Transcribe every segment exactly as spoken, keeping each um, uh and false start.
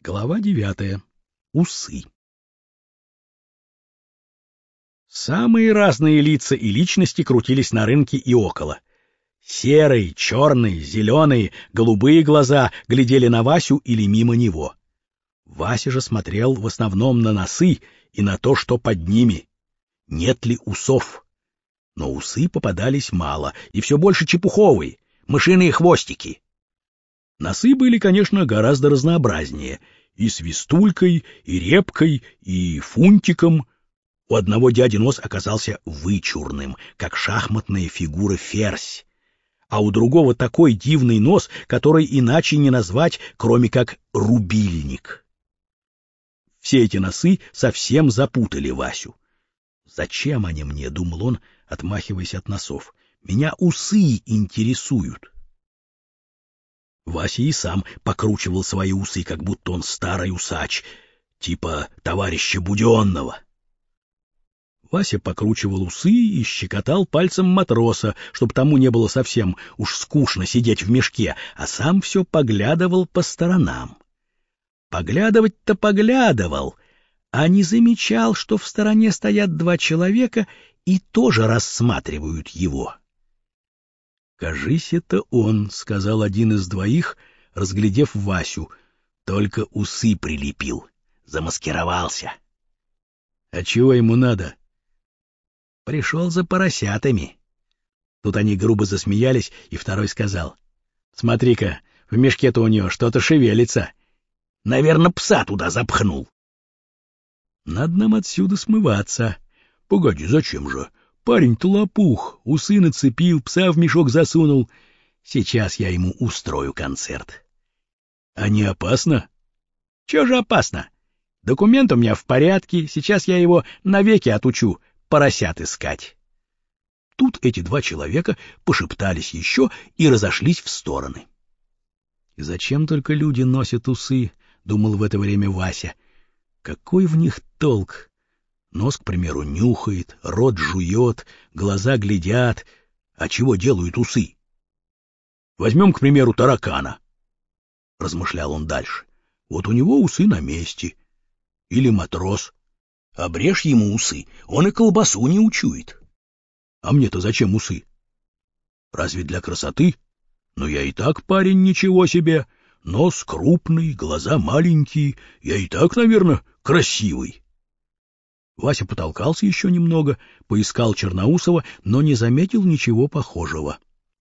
Глава девятая. Усы. Самые разные лица и личности крутились на рынке и около. Серые, черные, зеленые, голубые глаза глядели на Васю или мимо него. Вася же смотрел в основном на носы и на то, что под ними. Нет ли усов? Но усы попадались мало, и все больше чепуховые, мышиные хвостики. Носы были, конечно, гораздо разнообразнее, и свистулькой, и репкой, и фунтиком. У одного дяди нос оказался вычурным, как шахматная фигура ферзь, а у другого такой дивный нос, который иначе не назвать, кроме как рубильник. Все эти носы совсем запутали Васю. «Зачем они мне?» — думал он, отмахиваясь от носов. «Меня усы интересуют». Вася и сам покручивал свои усы, как будто он старый усач, типа товарища Буденного. Вася покручивал усы и щекотал пальцем матроса, чтобы тому не было совсем уж скучно сидеть в мешке, а сам все поглядывал по сторонам. Поглядывать-то поглядывал, а не замечал, что в стороне стоят два человека и тоже рассматривают его. «Кажись, это он», — сказал один из двоих, разглядев Васю, только усы прилепил, замаскировался. «А чего ему надо?» «Пришел за поросятами». Тут они грубо засмеялись, и второй сказал: «Смотри-ка, в мешке-то у него что-то шевелится. Наверное, пса туда запхнул». «Надо нам отсюда смываться». «Погоди, зачем же? Парень-то лопух, усы нацепил, пса в мешок засунул. Сейчас я ему устрою концерт». «А не опасно?» «Чего же опасно? Документ у меня в порядке, сейчас я его навеки отучу поросят искать». Тут эти два человека пошептались еще и разошлись в стороны. «Зачем только люди носят усы?» — думал в это время Вася. «Какой в них толк? Нос, к примеру, нюхает, рот жует, глаза глядят. А чего делают усы? Возьмем, к примеру, таракана», — размышлял он дальше. «Вот у него усы на месте. Или матрос. Обрежь ему усы, он и колбасу не учует. А мне-то зачем усы? Разве для красоты? Но я и так парень ничего себе. Нос крупный, глаза маленькие. Я и так, наверное, красивый». Вася потолкался еще немного, поискал Черноусова, но не заметил ничего похожего.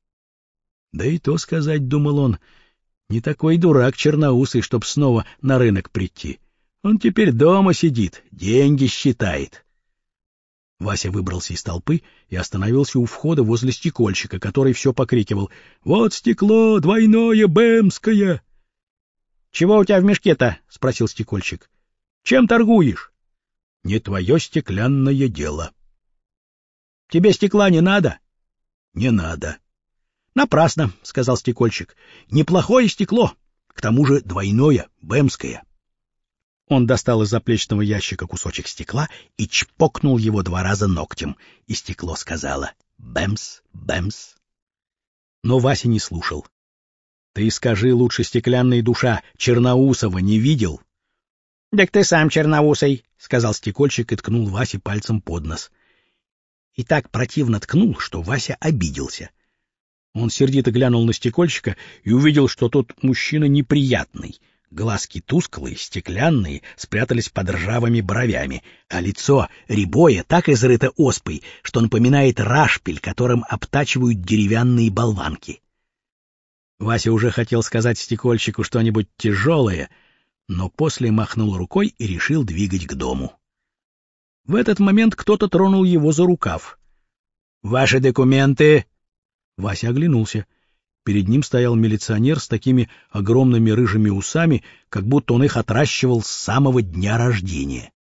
Да и то сказать, думал он, не такой дурак Черноусый, чтоб снова на рынок прийти. Он теперь дома сидит, деньги считает. Вася выбрался из толпы и остановился у входа возле стекольщика, который все покрикивал: «Вот стекло двойное бэмское!» «Чего у тебя в мешке-то?» — спросил стекольщик. «Чем торгуешь?» «Не твое стеклянное дело». «Тебе стекла не надо?» «Не надо». «Напрасно», — сказал стекольщик. «Неплохое стекло, к тому же двойное, бэмское». Он достал из заплечного ящика кусочек стекла и чпокнул его два раза ногтем, и стекло сказало: «Бэмс, бэмс». Но Вася не слушал. «Ты скажи лучше, стеклянная душа, Черноусова не видел?» «Так ты сам черноусый», — сказал стекольщик и ткнул Васе пальцем под нос. И так противно ткнул, что Вася обиделся. Он сердито глянул на стекольщика и увидел, что тот мужчина неприятный. Глазки тусклые, стеклянные, спрятались под ржавыми бровями, а лицо рябое так изрыто оспой, что напоминает рашпиль, которым обтачивают деревянные болванки. Вася уже хотел сказать стекольщику что-нибудь тяжелое, но после махнул рукой и решил двигать к дому. В этот момент кто-то тронул его за рукав. «Ваши документы!» Вася оглянулся. Перед ним стоял милиционер с такими огромными рыжими усами, как будто он их отращивал с самого дня рождения.